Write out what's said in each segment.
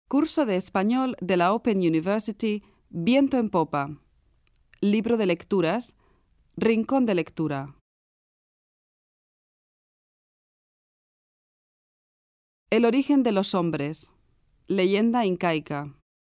Curso de español de la Open University, Viento en Popa. Libro de lecturas, Rincón de lectura. El origen de los hombres. Leyenda incaica.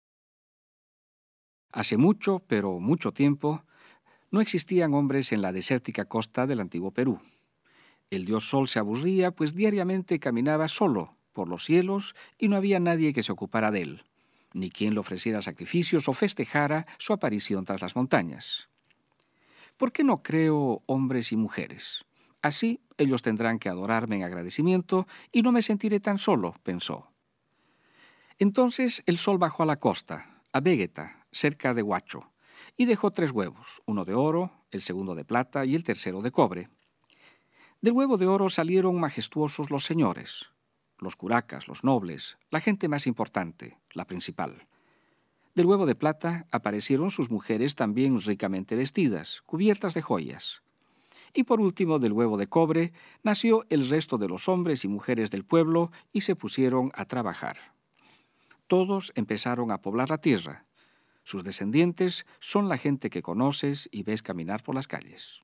Hace mucho, pero mucho tiempo, no existían hombres en la desértica costa del antiguo Perú. El dios Sol se aburría, pues diariamente caminaba solo por los cielos y no había nadie que se ocupara de él, ni quien le ofreciera sacrificios o festejara su aparición tras las montañas. ¿Por qué no creo hombres y mujeres? Así ellos tendrán que adorarme en agradecimiento y no me sentiré tan solo, pensó. Entonces el Sol bajó a la costa, a Vegeta, cerca de Huacho, y dejó 3 huevos, uno de oro, el segundo de plata y el tercero de cobre. Del huevo de oro salieron majestuosos los señores, los curacas, los nobles, la gente más importante, la principal. Del huevo de plata aparecieron sus mujeres también ricamente vestidas, cubiertas de joyas. Y por último, del huevo de cobre, nació el resto de los hombres y mujeres del pueblo y se pusieron a trabajar. Todos empezaron a poblar la tierra. Sus descendientes son la gente que conoces y ves caminar por las calles.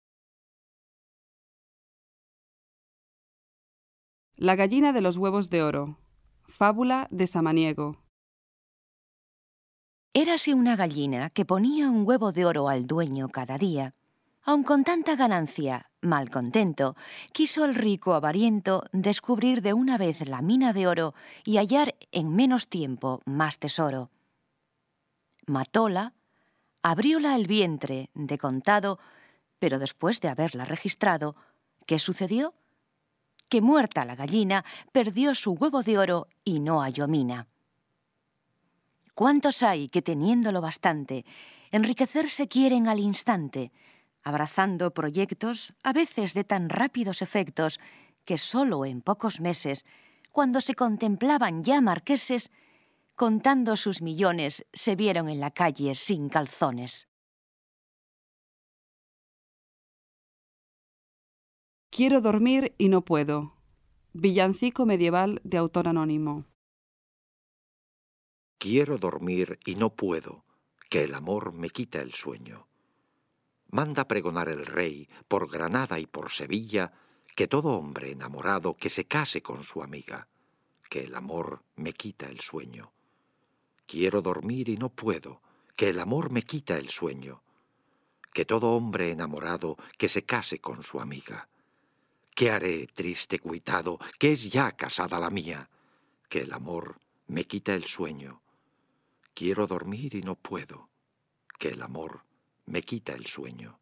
La gallina de los huevos de oro. Fábula de Samaniego. Érase una gallina que ponía un huevo de oro al dueño cada día. Aun con tanta ganancia, mal contento, quiso el rico avariento descubrir de una vez la mina de oro y hallar en menos tiempo más tesoro. Matóla, abrióla el vientre de contado, pero después de haberla registrado, ¿qué sucedió? Que muerta la gallina, perdió su huevo de oro y no halló mina. ¿Cuántos hay que, teniéndolo bastante, enriquecerse quieren al instante, abrazando proyectos a veces de tan rápidos efectos que solo en pocos meses, cuando se contemplaban ya marqueses, contando sus millones, se vieron en la calle sin calzones? Quiero dormir y no puedo. Villancico medieval de autor anónimo. Quiero dormir y no puedo, que el amor me quita el sueño. Manda pregonar el rey por Granada y por Sevilla que todo hombre enamorado que se case con su amiga, que el amor me quita el sueño. Quiero dormir y no puedo, que el amor me quita el sueño. Que todo hombre enamorado que se case con su amiga. ¿Qué haré, triste cuitado, que es ya casada la mía? Que el amor me quita el sueño. Quiero dormir y no puedo, que el amor me quita el sueño.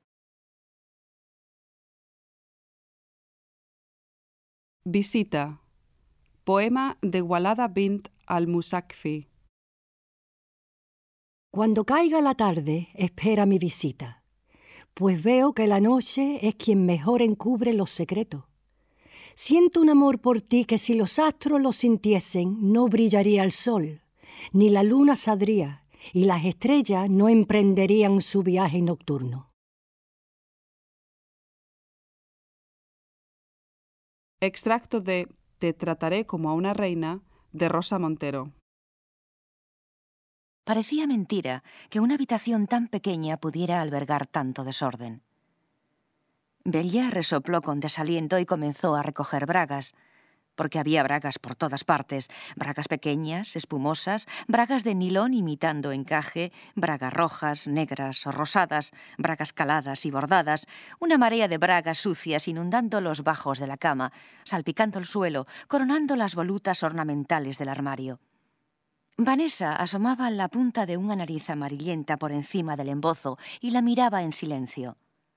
Visita. Poema de Walada bint al-Musakfi. Cuando caiga la tarde, espera mi visita, pues veo que la noche es quien mejor encubre los secretos. Siento un amor por ti que si los astros lo sintiesen, no brillaría el sol, ni la luna saldría, y las estrellas no emprenderían su viaje nocturno. Extracto de Te trataré como a una reina, de Rosa Montero. Parecía mentira que una habitación tan pequeña pudiera albergar tanto desorden. Bella resopló con desaliento y comenzó a recoger bragas, porque había bragas por todas partes, bragas pequeñas, espumosas, bragas de nilón imitando encaje, bragas rojas, negras o rosadas, bragas caladas y bordadas, una marea de bragas sucias inundando los bajos de la cama, salpicando el suelo, coronando las volutas ornamentales del armario. Vanessa asomaba la punta de una nariz amarillenta por encima del embozo y la miraba en silencio.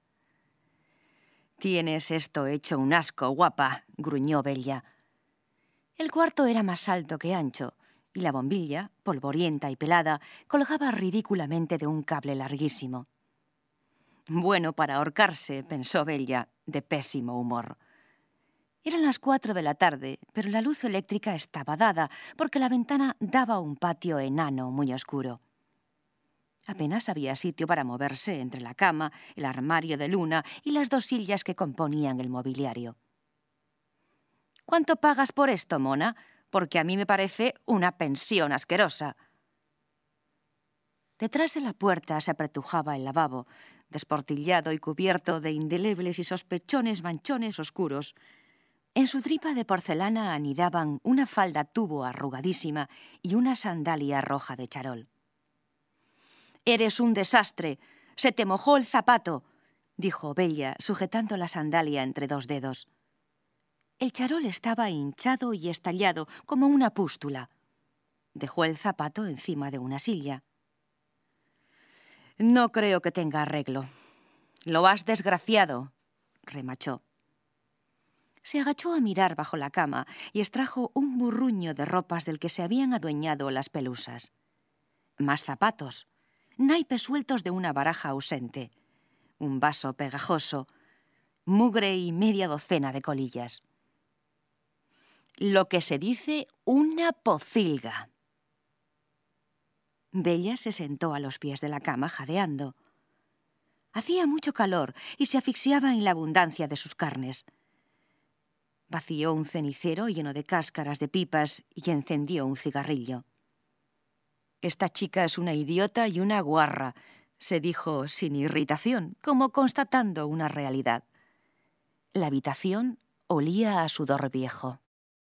«Tienes esto hecho un asco, guapa», gruñó Bella. El cuarto era más alto que ancho, y la bombilla, polvorienta y pelada, colgaba ridículamente de un cable larguísimo. «Bueno para ahorcarse», pensó Bella, de pésimo humor. Eran las 4 de la tarde, pero la luz eléctrica estaba dada, porque la ventana daba a un patio enano muy oscuro. Apenas había sitio para moverse entre la cama, el armario de luna y las 2 sillas que componían el mobiliario. «¿Cuánto pagas por esto, mona?», porque a mí me parece una pensión asquerosa. Detrás de la puerta se apretujaba el lavabo, desportillado y cubierto de indelebles y sospechones manchones oscuros. En su tripa de porcelana anidaban una falda tubo arrugadísima y una sandalia roja de charol. «Eres un desastre. Se te mojó el zapato», dijo Bella, sujetando la sandalia entre dos dedos. El charol estaba hinchado y estallado como una pústula. Dejó el zapato encima de una silla. «No creo que tenga arreglo. Lo has desgraciado», remachó. Se agachó a mirar bajo la cama y extrajo un burruño de ropas del que se habían adueñado las pelusas. Más zapatos, naipes sueltos de una baraja ausente, un vaso pegajoso, mugre y media docena de colillas. Lo que se dice una pocilga. Bella se sentó a los pies de la cama jadeando. Hacía mucho calor y se asfixiaba en la abundancia de sus carnes. Vació un cenicero lleno de cáscaras de pipas y encendió un cigarrillo. «Esta chica es una idiota y una guarra», se dijo sin irritación, como constatando una realidad. La habitación olía a sudor viejo.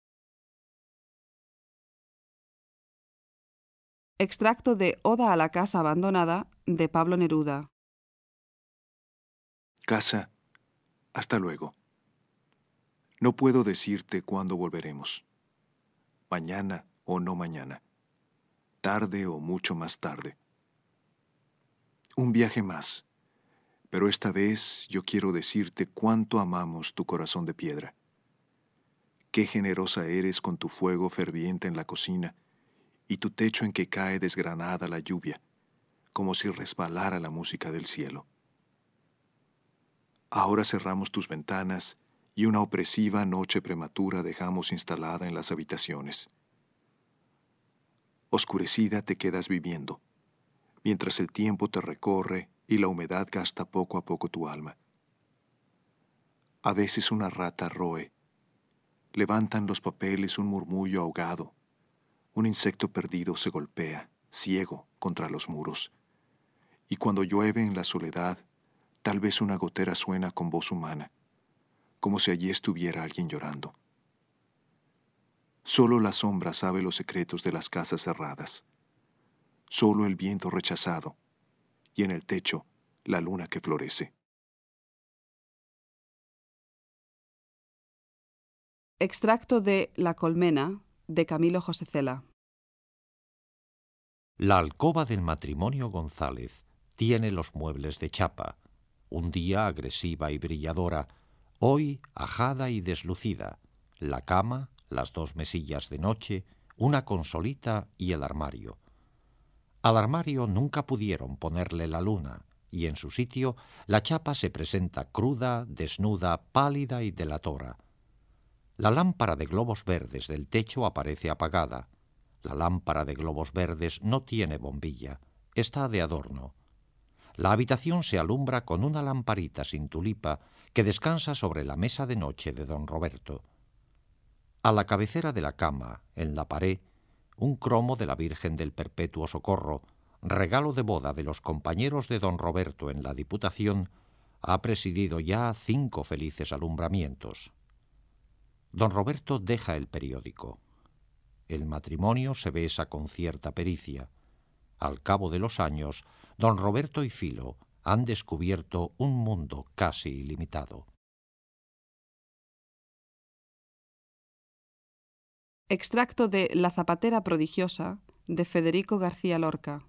Extracto de Oda a la casa abandonada de Pablo Neruda. Casa, hasta luego. No puedo decirte cuándo volveremos. Mañana o no mañana. Tarde o mucho más tarde. Un viaje más. Pero esta vez yo quiero decirte cuánto amamos tu corazón de piedra. Qué generosa eres con tu fuego ferviente en la cocina y tu techo en que cae desgranada la lluvia, como si resbalara la música del cielo. Ahora cerramos tus ventanas y una opresiva noche prematura dejamos instalada en las habitaciones. Oscurecida te quedas viviendo, mientras el tiempo te recorre y la humedad gasta poco a poco tu alma. A veces una rata roe. Levantan los papeles un murmullo ahogado. Un insecto perdido se golpea, ciego, contra los muros. Y cuando llueve en la soledad, tal vez una gotera suena con voz humana, como si allí estuviera alguien llorando. Solo la sombra sabe los secretos de las casas cerradas. Solo el viento rechazado, y en el techo la luna que florece. Extracto de La colmena de Camilo José Cela. La alcoba del matrimonio González tiene los muebles de chapa, un día agresiva y brilladora, hoy ajada y deslucida, la cama, las dos mesillas de noche, una consolita y el armario. Al armario nunca pudieron ponerle la luna, y en su sitio la chapa se presenta cruda, desnuda, pálida y delatora. La lámpara de globos verdes del techo aparece apagada. La lámpara de globos verdes no tiene bombilla, está de adorno. La habitación se alumbra con una lamparita sin tulipa que descansa sobre la mesa de noche de don Roberto. A la cabecera de la cama, en la pared, un cromo de la Virgen del Perpetuo Socorro, regalo de boda de los compañeros de don Roberto en la Diputación, ha presidido ya 5 felices alumbramientos. Don Roberto deja el periódico. El matrimonio se besa con cierta pericia. Al cabo de los años, don Roberto y Filo han descubierto un mundo casi ilimitado. Extracto de La zapatera prodigiosa de Federico García Lorca.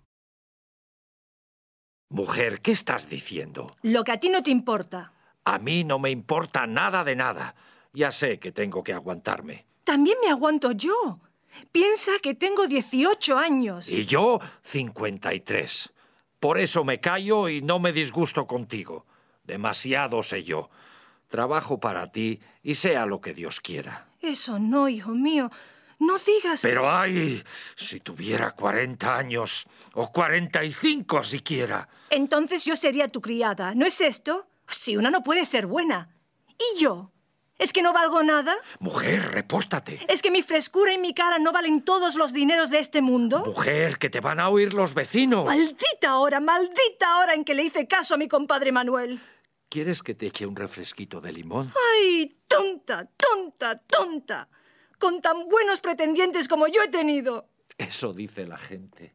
Mujer, ¿qué estás diciendo? Lo que a ti no te importa. A mí no me importa nada de nada. Ya sé que tengo que aguantarme. También me aguanto yo. Piensa que tengo 18 años. Y yo, 53. Por eso me callo y no me disgusto contigo. Demasiado sé yo. Trabajo para ti y sea lo que Dios quiera. Eso no, hijo mío. No digas... Pero ay, si tuviera 40 años, o 45 siquiera. Entonces yo sería tu criada, ¿no es esto? Si una no puede ser buena. ¿Y yo? ¿Es que no valgo nada? Mujer, repórtate. ¿Es que mi frescura y mi cara no valen todos los dineros de este mundo? Mujer, que te van a oír los vecinos. Maldita hora en que le hice caso a mi compadre Manuel. ¿Quieres que te eche un refresquito de limón? ¡Ay, tonta, tonta, tonta! Con tan buenos pretendientes como yo he tenido. Eso dice la gente.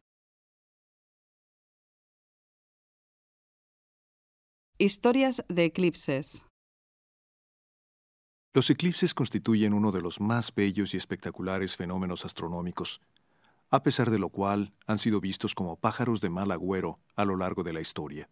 Historias de eclipses. Los eclipses constituyen uno de los más bellos y espectaculares fenómenos astronómicos, a pesar de lo cual han sido vistos como pájaros de mal agüero a lo largo de la historia.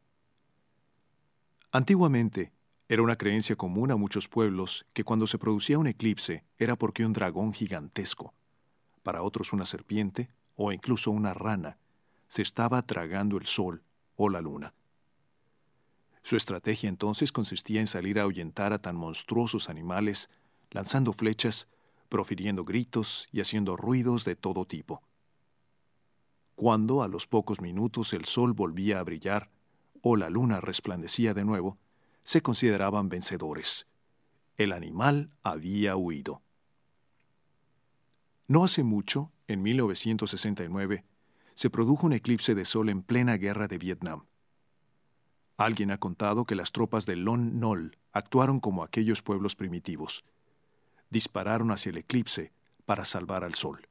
Antiguamente, era una creencia común a muchos pueblos que cuando se producía un eclipse era porque un dragón gigantesco, para otros una serpiente o incluso una rana, se estaba tragando el sol o la luna. Su estrategia entonces consistía en salir a ahuyentar a tan monstruosos animales, lanzando flechas, profiriendo gritos y haciendo ruidos de todo tipo. Cuando, a los pocos minutos, el sol volvía a brillar o la luna resplandecía de nuevo, se consideraban vencedores. El animal había huido. No hace mucho, en 1969, se produjo un eclipse de sol en plena guerra de Vietnam. Alguien ha contado que las tropas de Lon Nol actuaron como aquellos pueblos primitivos. Dispararon hacia el eclipse para salvar al sol.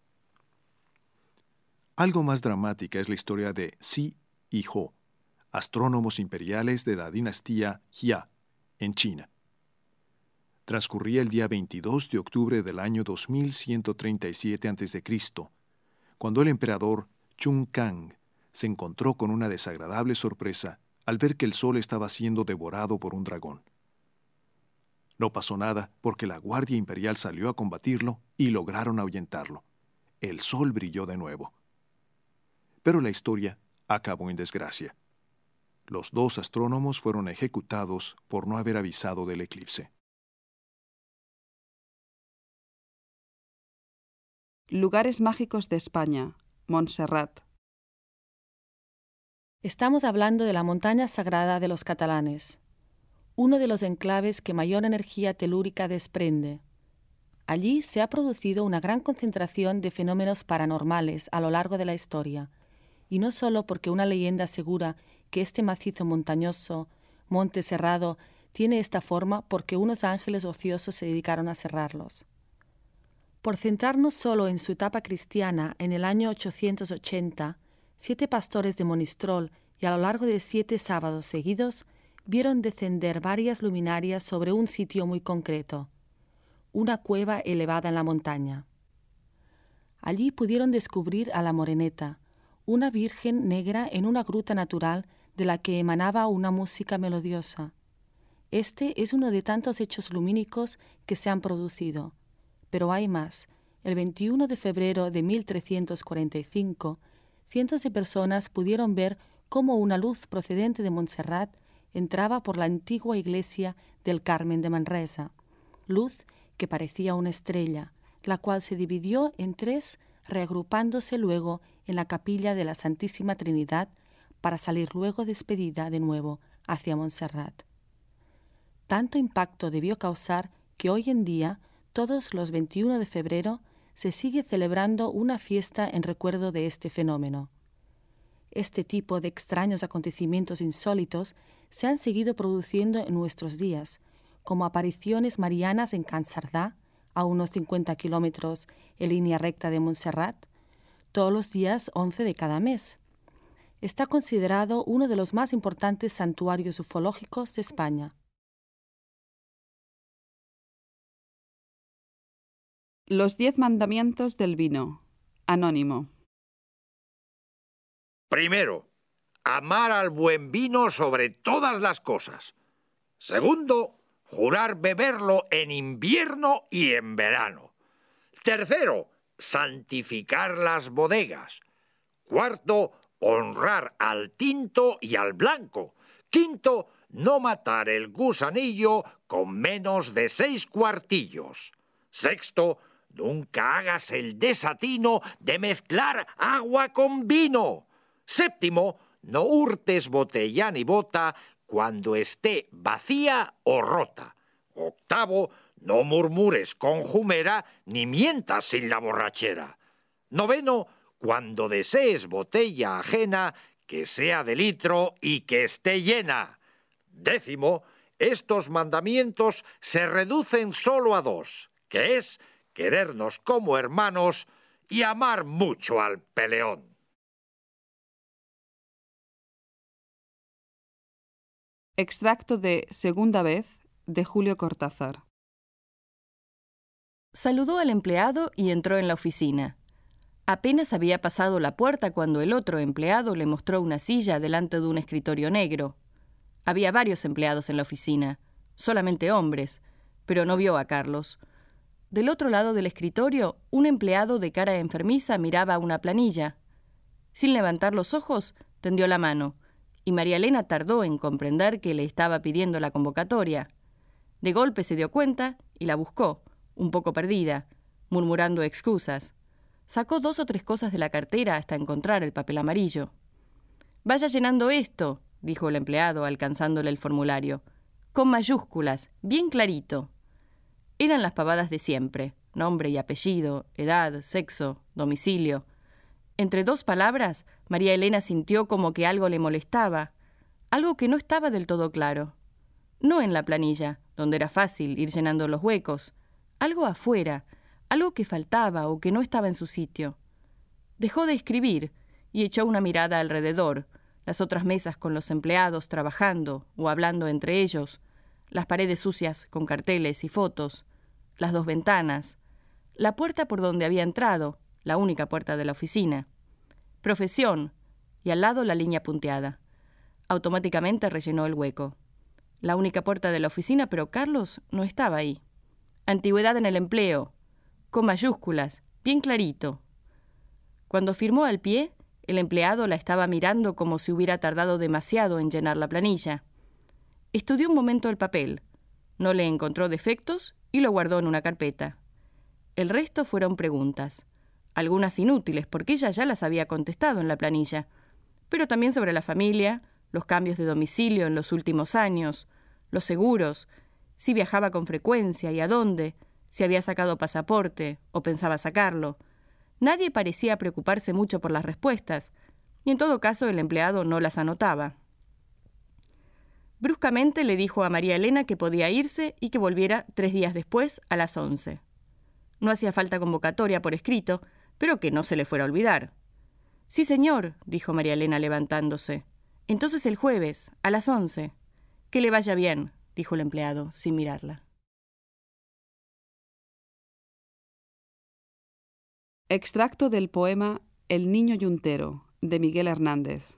Algo más dramática es la historia de Si y Ho, astrónomos imperiales de la dinastía Jia, en China. Transcurría el día 22 de octubre del año 2137 a.C., cuando el emperador Chung Kang se encontró con una desagradable sorpresa al ver que el sol estaba siendo devorado por un dragón. No pasó nada porque la Guardia Imperial salió a combatirlo y lograron ahuyentarlo. El sol brilló de nuevo. Pero la historia acabó en desgracia. Los dos astrónomos fueron ejecutados por no haber avisado del eclipse. Lugares mágicos de España. Montserrat. Estamos hablando de la montaña sagrada de los catalanes, uno de los enclaves que mayor energía telúrica desprende. Allí se ha producido una gran concentración de fenómenos paranormales a lo largo de la historia, y no solo porque una leyenda asegura que este macizo montañoso, monte cerrado, tiene esta forma porque unos ángeles ociosos se dedicaron a cerrarlos. Por centrarnos solo en su etapa cristiana, en el año 880, 7 pastores de Monistrol y a lo largo de 7 sábados seguidos vieron descender varias luminarias sobre un sitio muy concreto, una cueva elevada en la montaña. Allí pudieron descubrir a la Moreneta, una virgen negra en una gruta natural de la que emanaba una música melodiosa. Este es uno de tantos hechos lumínicos que se han producido, pero hay más. El 21 de febrero de 1345, cientos de personas pudieron ver cómo una luz procedente de Montserrat entraba por la antigua iglesia del Carmen de Manresa, luz que parecía una estrella, la cual se dividió en 3, reagrupándose luego en la capilla de la Santísima Trinidad para salir luego despedida de nuevo hacia Montserrat. Tanto impacto debió causar que hoy en día, todos los 21 de febrero, se sigue celebrando una fiesta en recuerdo de este fenómeno. Este tipo de extraños acontecimientos insólitos se han seguido produciendo en nuestros días, como apariciones marianas en Can Cerdà, a unos 50 kilómetros en línea recta de Montserrat, todos los días 11 de cada mes. Está considerado uno de los más importantes santuarios ufológicos de España. Los 10 mandamientos del vino. Anónimo. Primero, amar al buen vino sobre todas las cosas. Segundo, jurar beberlo en invierno y en verano. Tercero, santificar las bodegas. Cuarto, honrar al tinto y al blanco. Quinto, no matar el gusanillo con menos de 6 cuartillos. Sexto, nunca hagas el desatino de mezclar agua con vino. Séptimo, no hurtes botella ni bota cuando esté vacía o rota. Octavo, no murmures con jumera, ni mientas sin la borrachera. 9, cuando desees botella ajena, que sea de litro y que esté llena. 10, estos mandamientos se reducen solo a 2, que es querernos como hermanos y amar mucho al peleón. Extracto de Segunda vez de Julio Cortázar. Saludó al empleado y entró en la oficina. Apenas había pasado la puerta cuando el otro empleado le mostró una silla delante de un escritorio negro. Había varios empleados en la oficina, solamente hombres, pero no vio a Carlos. Del otro lado del escritorio, un empleado de cara enfermiza miraba una planilla. Sin levantar los ojos, tendió la mano, y María Elena tardó en comprender que le estaba pidiendo la convocatoria. De golpe se dio cuenta y la buscó, un poco perdida, murmurando excusas. Sacó 2 o 3 cosas de la cartera hasta encontrar el papel amarillo. «Vaya llenando esto», dijo el empleado, alcanzándole el formulario. «Con mayúsculas, bien clarito». Eran las pavadas de siempre: nombre y apellido, edad, sexo, domicilio. Entre 2 palabras, María Elena sintió como que algo le molestaba, algo que no estaba del todo claro. No en la planilla, donde era fácil ir llenando los huecos, algo afuera, algo que faltaba o que no estaba en su sitio. Dejó de escribir y echó una mirada alrededor, las otras mesas con los empleados trabajando o hablando entre ellos, las paredes sucias con carteles y fotos, las 2 ventanas, la puerta por donde había entrado, la única puerta de la oficina. Profesión, y al lado la línea punteada. Automáticamente rellenó el hueco. La única puerta de la oficina, pero Carlos no estaba ahí. Antigüedad en el empleo, con mayúsculas, bien clarito. Cuando firmó al pie, el empleado la estaba mirando como si hubiera tardado demasiado en llenar la planilla. Estudió un momento el papel, no le encontró defectos y lo guardó en una carpeta. El resto fueron preguntas, algunas inútiles porque ella ya las había contestado en la planilla, pero también sobre la familia, los cambios de domicilio en los últimos años, los seguros, si viajaba con frecuencia y a dónde, si había sacado pasaporte o pensaba sacarlo. Nadie parecía preocuparse mucho por las respuestas, y en todo caso el empleado no las anotaba. Bruscamente le dijo a María Elena que podía irse y que volviera 3 días después a las 11. No hacía falta convocatoria por escrito, pero que no se le fuera a olvidar. «Sí, señor», dijo María Elena levantándose. «Entonces el jueves, a las 11. Que le vaya bien», dijo el empleado, sin mirarla. Extracto del poema El niño yuntero, de Miguel Hernández.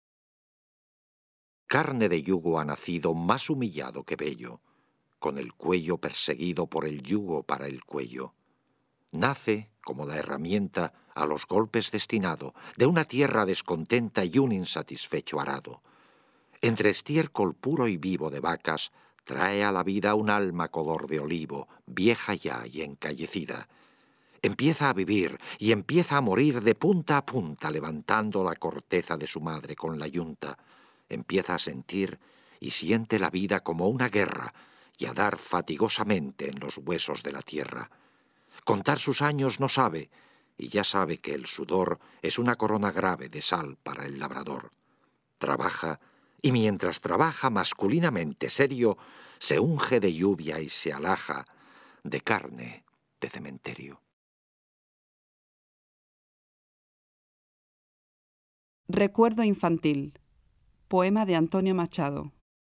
Carne de yugo ha nacido más humillado que bello, con el cuello perseguido por el yugo para el cuello. Nace, como la herramienta, a los golpes destinado, de una tierra descontenta y un insatisfecho arado. Entre estiércol puro y vivo de vacas, trae a la vida un alma color de olivo, vieja ya y encallecida. Empieza a vivir y empieza a morir de punta a punta, levantando la corteza de su madre con la yunta. Empieza a sentir y siente la vida como una guerra y a dar fatigosamente en los huesos de la tierra. Contar sus años no sabe, y ya sabe que el sudor es una corona grave de sal para el labrador. Trabaja, y mientras trabaja masculinamente serio, se unge de lluvia y se alaja de carne de cementerio. Recuerdo infantil. Poema de Antonio Machado.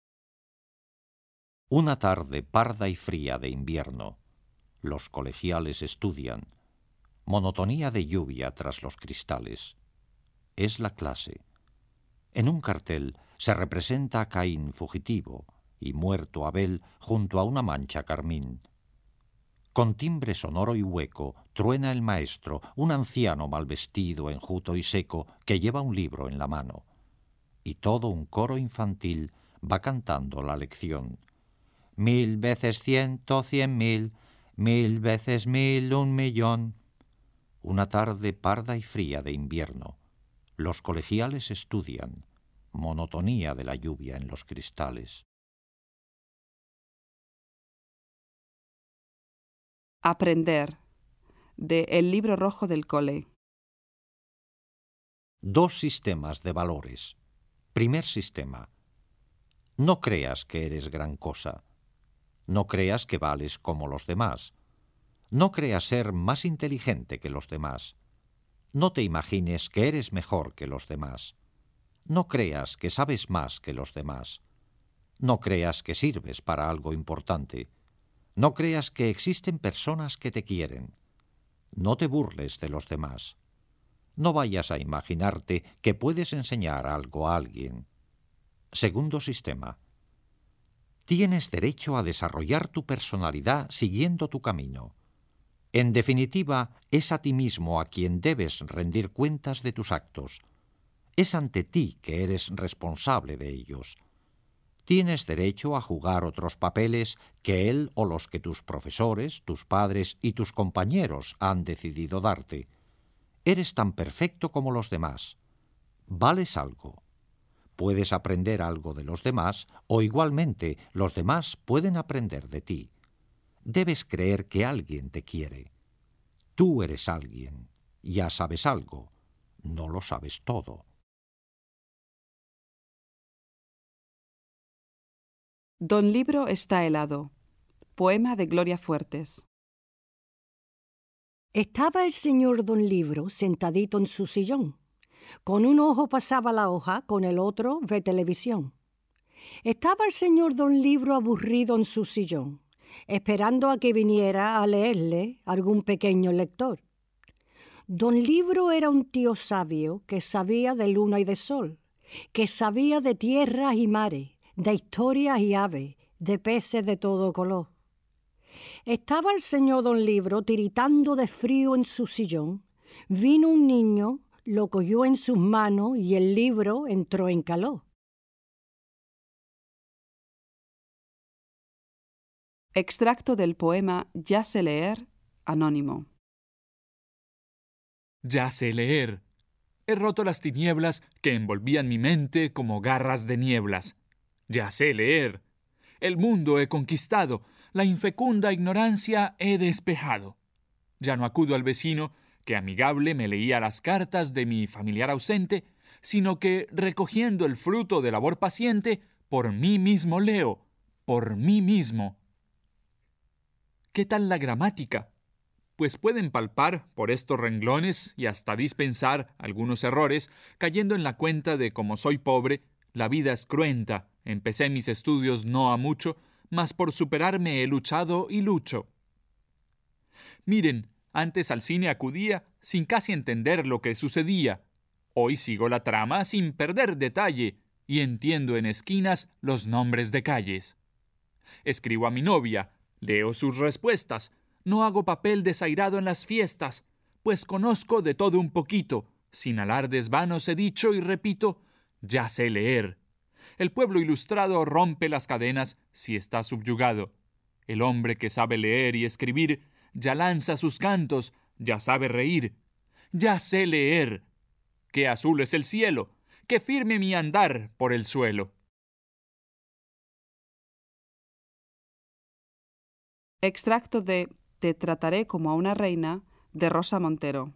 Una tarde parda y fría de invierno. Los colegiales estudian. Monotonía de lluvia tras los cristales. Es la clase. En un cartel se representa a Caín fugitivo y muerto Abel junto a una mancha carmín. Con timbre sonoro y hueco truena el maestro, un anciano mal vestido, enjuto y seco, que lleva un libro en la mano. Y todo un coro infantil va cantando la lección. 1000 veces 100, 100.000, 1000 veces 1000, 1.000.000. Una tarde parda y fría de invierno. Los colegiales estudian. Monotonía de la lluvia en los cristales. Aprender, de El libro rojo del cole. Dos sistemas de valores. Primer sistema. No creas que eres gran cosa. No creas que vales como los demás. No creas ser más inteligente que los demás. No te imagines que eres mejor que los demás. No creas que sabes más que los demás. No creas que sirves para algo importante. No creas que existen personas que te quieren. No te burles de los demás. No vayas a imaginarte que puedes enseñar algo a alguien. Segundo sistema. Tienes derecho a desarrollar tu personalidad siguiendo tu camino. En definitiva, es a ti mismo a quien debes rendir cuentas de tus actos. Es ante ti que eres responsable de ellos. Tienes derecho a jugar otros papeles que él o los que tus profesores, tus padres y tus compañeros han decidido darte. Eres tan perfecto como los demás. Vales algo. Puedes aprender algo de los demás o igualmente los demás pueden aprender de ti. Debes creer que alguien te quiere. Tú eres alguien. Ya sabes algo. No lo sabes todo. Don Libro está helado. Poema de Gloria Fuertes. Estaba el señor Don Libro sentadito en su sillón. Con un ojo pasaba la hoja, con el otro ve televisión. Estaba el señor Don Libro aburrido en su sillón, esperando a que viniera a leerle algún pequeño lector. Don Libro era un tío sabio que sabía de luna y de sol, que sabía de tierras y mares, de historias y aves, de peces de todo color. Estaba el señor Don Libro tiritando de frío en su sillón. Vino un niño, lo cogió en sus manos y el libro entró en calor. Extracto del poema Ya sé leer, anónimo. Ya sé leer. He roto las tinieblas que envolvían mi mente como garras de nieblas. Ya sé leer. El mundo he conquistado, la infecunda ignorancia he despejado. Ya no acudo al vecino, que amigable me leía las cartas de mi familiar ausente, sino que, recogiendo el fruto de labor paciente, por mí mismo leo, por mí mismo. ¿Qué tal la gramática? Pues pueden palpar por estos renglones y hasta dispensar algunos errores, cayendo en la cuenta de como soy pobre, la vida es cruenta. Empecé mis estudios no ha mucho, mas por superarme he luchado y lucho. Miren, antes al cine acudía sin casi entender lo que sucedía. Hoy sigo la trama sin perder detalle y entiendo en esquinas los nombres de calles. Escribo a mi novia, leo sus respuestas, no hago papel desairado en las fiestas, pues conozco de todo un poquito, sin alardes vanos he dicho y repito, ya sé leer. El pueblo ilustrado rompe las cadenas si está subyugado. El hombre que sabe leer y escribir ya lanza sus cantos, ya sabe reír. Ya sé leer. Qué azul es el cielo, qué firme mi andar por el suelo. Extracto de Te trataré como a una reina, de Rosa Montero.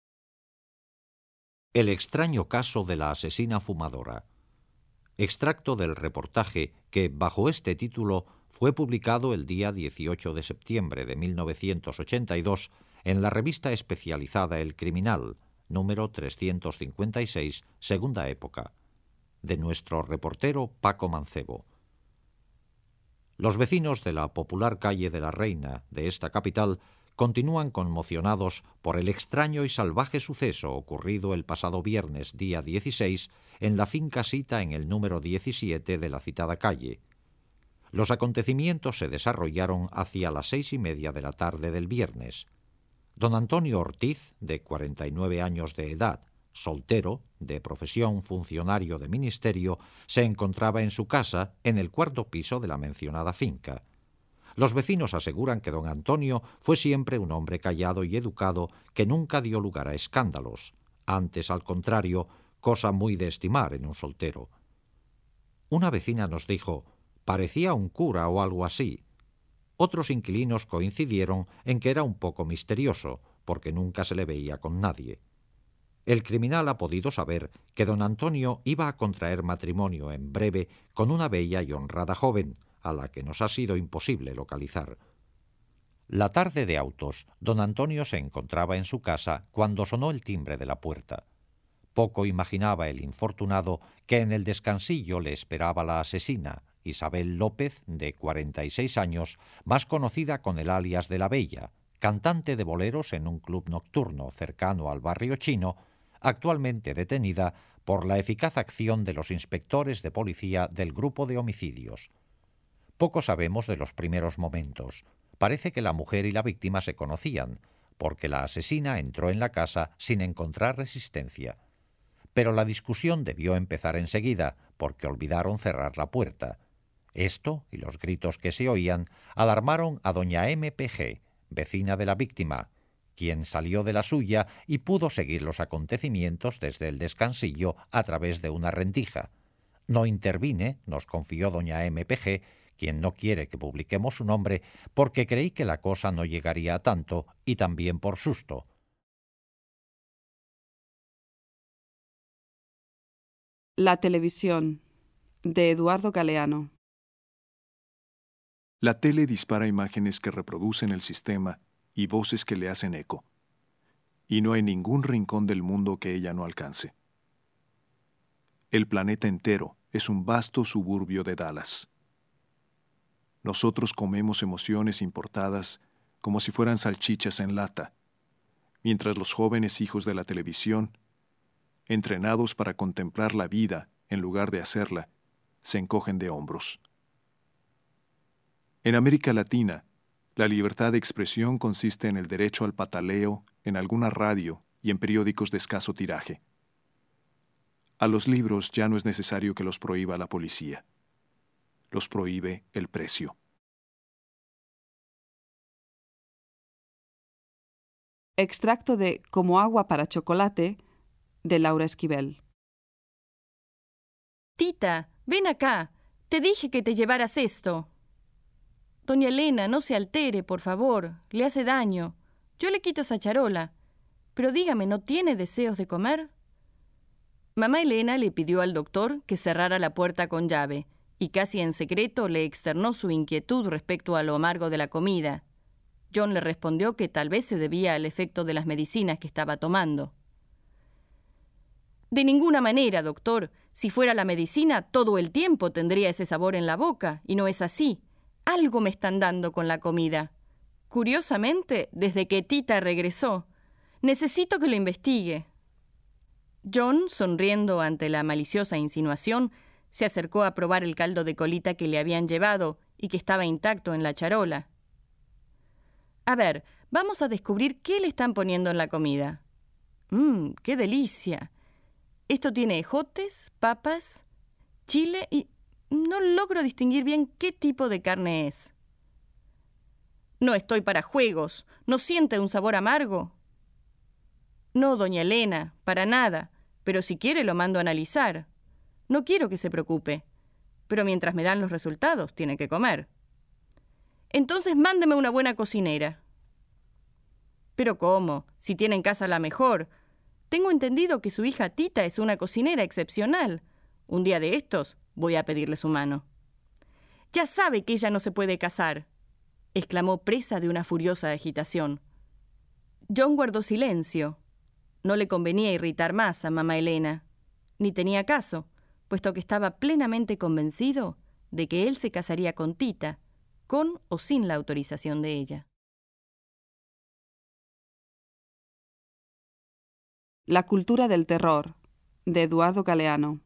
El extraño caso de la asesina fumadora. Extracto del reportaje que, bajo este título, fue publicado el día 18 de septiembre de 1982 en la revista especializada El Criminal, número 356, segunda época, de nuestro reportero Paco Mancebo. Los vecinos de la popular calle de la Reina de esta capital continúan conmocionados por el extraño y salvaje suceso ocurrido el pasado viernes, día 16, en la finca Sita en el número 17 de la citada calle. Los acontecimientos se desarrollaron hacia las 6:30 de la tarde del viernes. Don Antonio Ortiz, de 49 años de edad, soltero, de profesión funcionario de ministerio, se encontraba en su casa en el cuarto piso de la mencionada finca. Los vecinos aseguran que don Antonio fue siempre un hombre callado y educado que nunca dio lugar a escándalos. Antes, al contrario, cosa muy de estimar en un soltero. Una vecina nos dijo, parecía un cura o algo así. Otros inquilinos coincidieron en que era un poco misterioso, porque nunca se le veía con nadie. El criminal ha podido saber que don Antonio iba a contraer matrimonio en breve con una bella y honrada joven, a la que nos ha sido imposible localizar. La tarde de autos, don Antonio se encontraba en su casa cuando sonó el timbre de la puerta. Poco imaginaba el infortunado que en el descansillo le esperaba la asesina, Isabel López, de 46 años, más conocida con el alias de La Bella, cantante de boleros en un club nocturno cercano al barrio chino, actualmente detenida por la eficaz acción de los inspectores de policía del grupo de homicidios. Poco sabemos de los primeros momentos. Parece que la mujer y la víctima se conocían, porque la asesina entró en la casa sin encontrar resistencia. Pero la discusión debió empezar enseguida, porque olvidaron cerrar la puerta. Esto, y los gritos que se oían, alarmaron a doña M.P.G., vecina de la víctima, quien salió de la suya y pudo seguir los acontecimientos desde el descansillo a través de una rendija. No intervine, nos confió doña M.P.G., quien no quiere que publiquemos su nombre, porque creí que la cosa no llegaría a tanto, y también por susto. La televisión, de Eduardo Galeano. La tele dispara imágenes que reproducen el sistema y voces que le hacen eco. Y no hay ningún rincón del mundo que ella no alcance. El planeta entero es un vasto suburbio de Dallas. Nosotros comemos emociones importadas como si fueran salchichas en lata, mientras los jóvenes hijos de la televisión, entrenados para contemplar la vida en lugar de hacerla, se encogen de hombros. En América Latina, la libertad de expresión consiste en el derecho al pataleo en alguna radio y en periódicos de escaso tiraje. A los libros ya no es necesario que los prohíba la policía. Los prohíbe el precio. Extracto de Como agua para chocolate, de Laura Esquivel. Tita, ven acá. Te dije que te llevaras esto. Doña Elena, no se altere, por favor. Le hace daño. Yo le quito esa charola. Pero dígame, ¿no tiene deseos de comer? Mamá Elena le pidió al doctor que cerrara la puerta con llave y casi en secreto le externó su inquietud respecto a lo amargo de la comida. John le respondió que tal vez se debía al efecto de las medicinas que estaba tomando. De ninguna manera, doctor. Si fuera la medicina, todo el tiempo tendría ese sabor en la boca, y no es así. Algo me están dando con la comida. Curiosamente, desde que Tita regresó. Necesito que lo investigue. John, sonriendo ante la maliciosa insinuación, se acercó a probar el caldo de colita que le habían llevado y que estaba intacto en la charola. A ver, vamos a descubrir qué le están poniendo en la comida. ¡Qué delicia! Esto tiene ejotes, papas, chile y no logro distinguir bien qué tipo de carne es. No estoy para juegos. ¿No siente un sabor amargo? No, doña Elena, para nada. Pero si quiere lo mando a analizar. No quiero que se preocupe. Pero mientras me dan los resultados, tiene que comer. Entonces mándeme una buena cocinera. ¿Pero cómo? Si tiene en casa la mejor. Tengo entendido que su hija Tita es una cocinera excepcional. Un día de estos voy a pedirle su mano. Ya sabe que ella no se puede casar, exclamó presa de una furiosa agitación. John guardó silencio. No le convenía irritar más a mamá Elena, ni tenía caso, puesto que estaba plenamente convencido de que él se casaría con Tita, con o sin la autorización de ella. La cultura del terror, de Eduardo Galeano.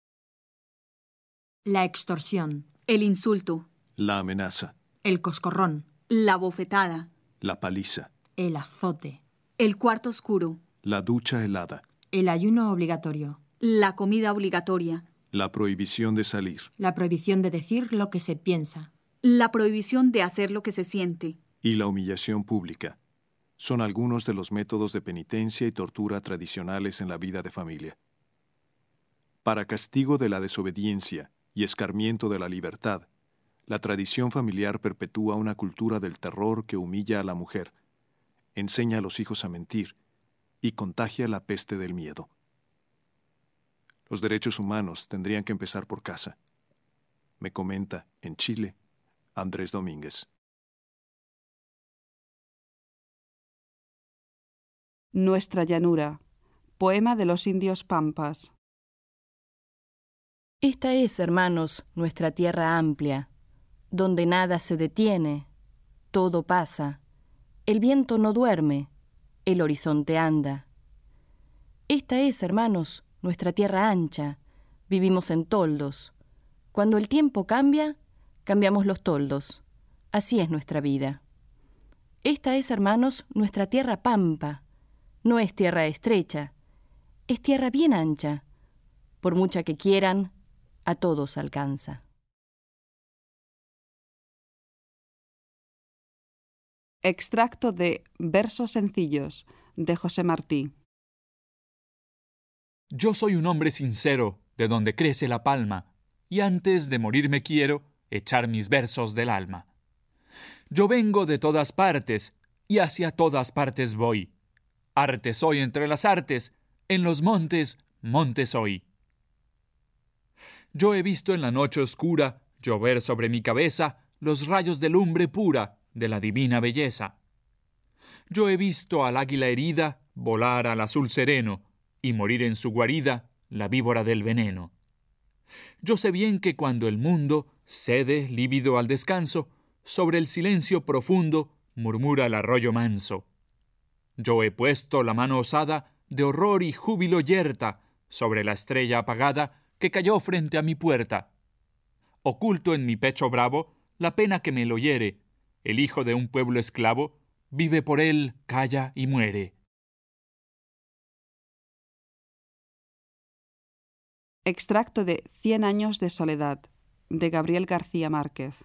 La extorsión, el insulto, la amenaza, el coscorrón, la bofetada, la paliza, el azote, el cuarto oscuro, la ducha helada, el ayuno obligatorio, la comida obligatoria, la prohibición de salir, la prohibición de decir lo que se piensa, la prohibición de hacer lo que se siente y la humillación pública. Son algunos de los métodos de penitencia y tortura tradicionales en la vida de familia. Para castigo de la desobediencia y escarmiento de la libertad, La tradición familiar perpetúa una cultura del terror que humilla a la mujer, enseña a los hijos a mentir y contagia la peste del miedo. Los derechos humanos tendrían que empezar por casa. Me comenta, en Chile, Andrés Domínguez. Nuestra llanura. Poema de los indios Pampas. Esta es, hermanos, nuestra tierra amplia, donde nada se detiene, todo pasa, el viento no duerme, el horizonte anda. Esta es, hermanos, nuestra tierra ancha, vivimos en toldos. Cuando el tiempo cambia, cambiamos los toldos. Así es nuestra vida. Esta es, hermanos, nuestra tierra pampa. No es tierra estrecha, es tierra bien ancha. Por mucha que quieran, a todos alcanza. Extracto de Versos sencillos, de José Martí. Yo soy un hombre sincero, de donde crece la palma, y antes de morirme quiero echar mis versos del alma. Yo vengo de todas partes, y hacia todas partes voy. Arte soy entre las artes, en los montes, monte soy. Yo he visto en la noche oscura llover sobre mi cabeza los rayos de lumbre pura de la divina belleza. Yo he visto al águila herida volar al azul sereno y morir en su guarida la víbora del veneno. Yo sé bien que cuando el mundo cede lívido al descanso, sobre el silencio profundo murmura el arroyo manso. Yo he puesto la mano osada de horror y júbilo yerta sobre la estrella apagada que cayó frente a mi puerta. Oculto en mi pecho bravo la pena que me lo hiere. El hijo de un pueblo esclavo vive por él, calla y muere. Extracto de 100 años de soledad, de Gabriel García Márquez.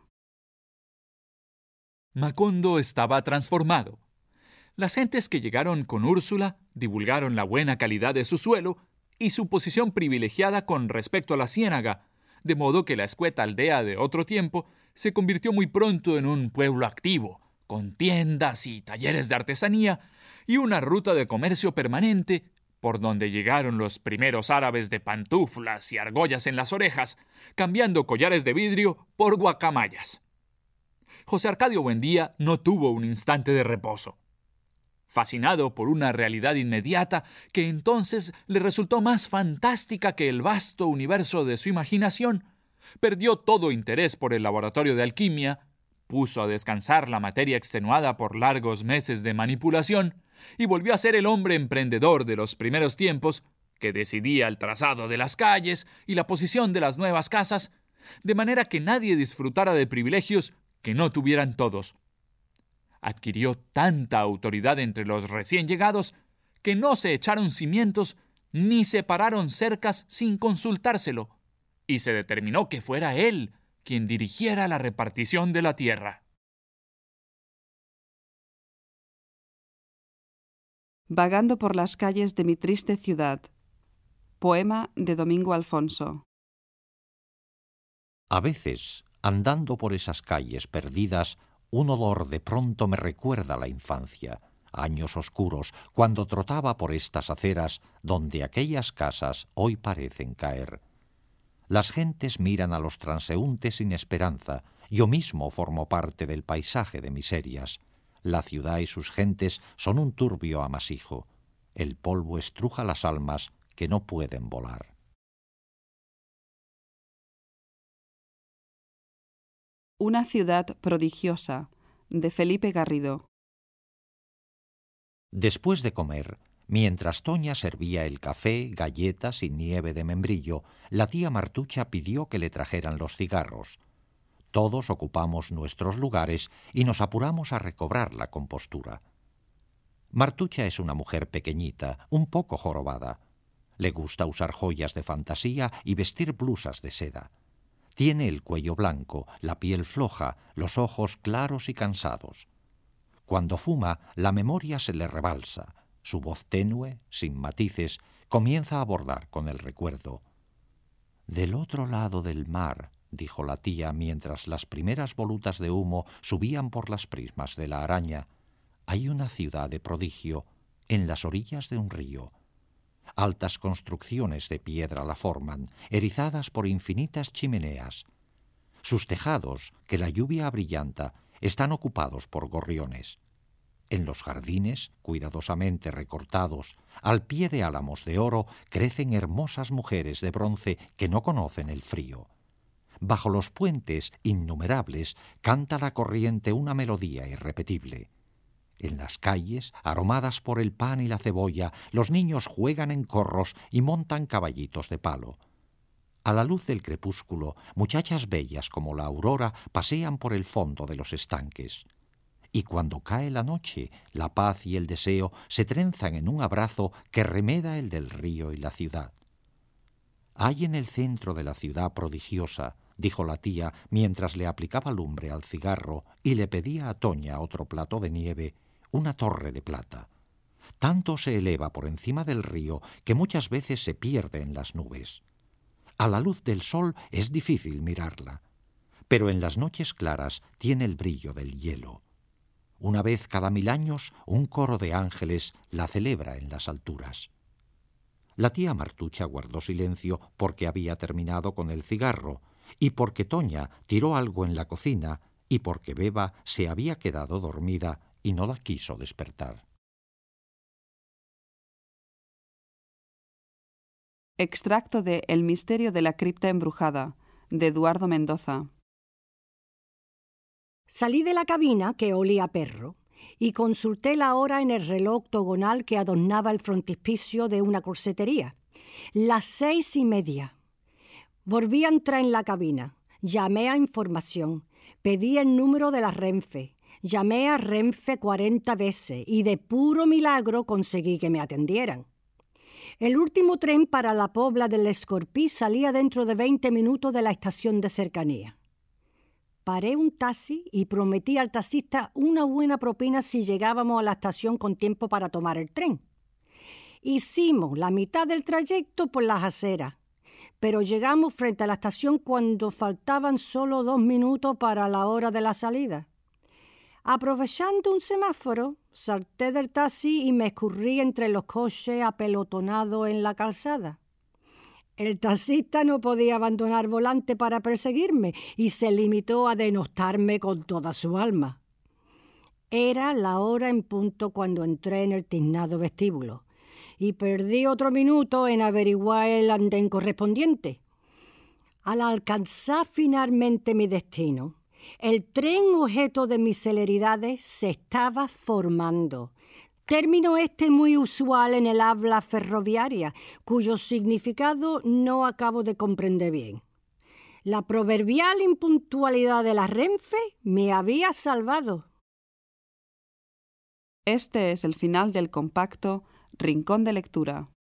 Macondo estaba transformado. Las gentes que llegaron con Úrsula divulgaron la buena calidad de su suelo y su posición privilegiada con respecto a la ciénaga, de modo que la escueta aldea de otro tiempo se convirtió muy pronto en un pueblo activo, con tiendas y talleres de artesanía y una ruta de comercio permanente por donde llegaron los primeros árabes de pantuflas y argollas en las orejas, cambiando collares de vidrio por guacamayas. José Arcadio Buendía no tuvo un instante de reposo. Fascinado por una realidad inmediata que entonces le resultó más fantástica que el vasto universo de su imaginación, perdió todo interés por el laboratorio de alquimia, puso a descansar la materia extenuada por largos meses de manipulación y volvió a ser el hombre emprendedor de los primeros tiempos que decidía el trazado de las calles y la posición de las nuevas casas, de manera que nadie disfrutara de privilegios que no tuvieran todos. Adquirió tanta autoridad entre los recién llegados que no se echaron cimientos ni se pararon cercas sin consultárselo, y se determinó que fuera él quien dirigiera la repartición de la tierra. Vagando por las calles de mi triste ciudad. Poema de Domingo Alfonso. A veces, andando por esas calles perdidas, un olor de pronto me recuerda la infancia, años oscuros, cuando trotaba por estas aceras donde aquellas casas hoy parecen caer. Las gentes miran a los transeúntes sin esperanza. Yo mismo formo parte del paisaje de miserias. La ciudad y sus gentes son un turbio amasijo. El polvo estruja las almas que no pueden volar. Una ciudad prodigiosa, de Felipe Garrido. Después de comer, mientras Toña servía el café, galletas y nieve de membrillo, la tía Martucha pidió que le trajeran los cigarros. Todos ocupamos nuestros lugares y nos apuramos a recobrar la compostura. Martucha es una mujer pequeñita, un poco jorobada. Le gusta usar joyas de fantasía y vestir blusas de seda. Tiene el cuello blanco, la piel floja, los ojos claros y cansados. Cuando fuma, la memoria se le rebalsa. Su voz tenue, sin matices, comienza a bordar con el recuerdo. Del otro lado del mar, dijo la tía mientras las primeras volutas de humo subían por las prismas de la araña, hay una ciudad de prodigio en las orillas de un río. Altas construcciones de piedra la forman, erizadas por infinitas chimeneas. Sus tejados, que la lluvia abrillanta, están ocupados por gorriones. En los jardines, cuidadosamente recortados, al pie de álamos de oro, crecen hermosas mujeres de bronce que no conocen el frío. Bajo los puentes innumerables canta la corriente una melodía irrepetible. En las calles, aromadas por el pan y la cebolla, los niños juegan en corros y montan caballitos de palo. A la luz del crepúsculo, muchachas bellas como la aurora pasean por el fondo de los estanques. Y cuando cae la noche, la paz y el deseo se trenzan en un abrazo que remeda el del río y la ciudad. Hay en el centro de la ciudad prodigiosa, dijo la tía mientras le aplicaba lumbre al cigarro y le pedía a Toña otro plato de nieve, una torre de plata. Tanto se eleva por encima del río que muchas veces se pierde en las nubes. A la luz del sol es difícil mirarla, pero en las noches claras tiene el brillo del hielo. Una vez cada 1000 años, un coro de ángeles la celebra en las alturas. La tía Martucha guardó silencio porque había terminado con el cigarro, y porque Toña tiró algo en la cocina, y porque Beba se había quedado dormida y no la quiso despertar. Extracto de El misterio de la cripta embrujada, de Eduardo Mendoza. Salí de la cabina, que olía a perro, y consulté la hora en el reloj octogonal que adornaba el frontispicio de una corsetería. Las 6:30. Volví a entrar en la cabina, llamé a información, pedí el número de la Renfe, llamé a Renfe 40 veces y de puro milagro conseguí que me atendieran. El último tren para la Pobla del Escorpí salía dentro de 20 minutos de la estación de cercanía. Paré un taxi y prometí al taxista una buena propina si llegábamos a la estación con tiempo para tomar el tren. Hicimos la mitad del trayecto por las aceras, pero llegamos frente a la estación cuando faltaban solo 2 minutos para la hora de la salida. Aprovechando un semáforo, salté del taxi y me escurrí entre los coches apelotonados en la calzada. El taxista no podía abandonar volante para perseguirme y se limitó a denostarme con toda su alma. Era la hora en punto cuando entré en el tiznado vestíbulo y perdí otro minuto en averiguar el andén correspondiente. Al alcanzar finalmente mi destino, el tren objeto de mis celeridades se estaba formando. Término este muy usual en el habla ferroviaria, cuyo significado no acabo de comprender bien. La proverbial impuntualidad de la Renfe me había salvado. Este es el final del compacto Rincón de Lectura.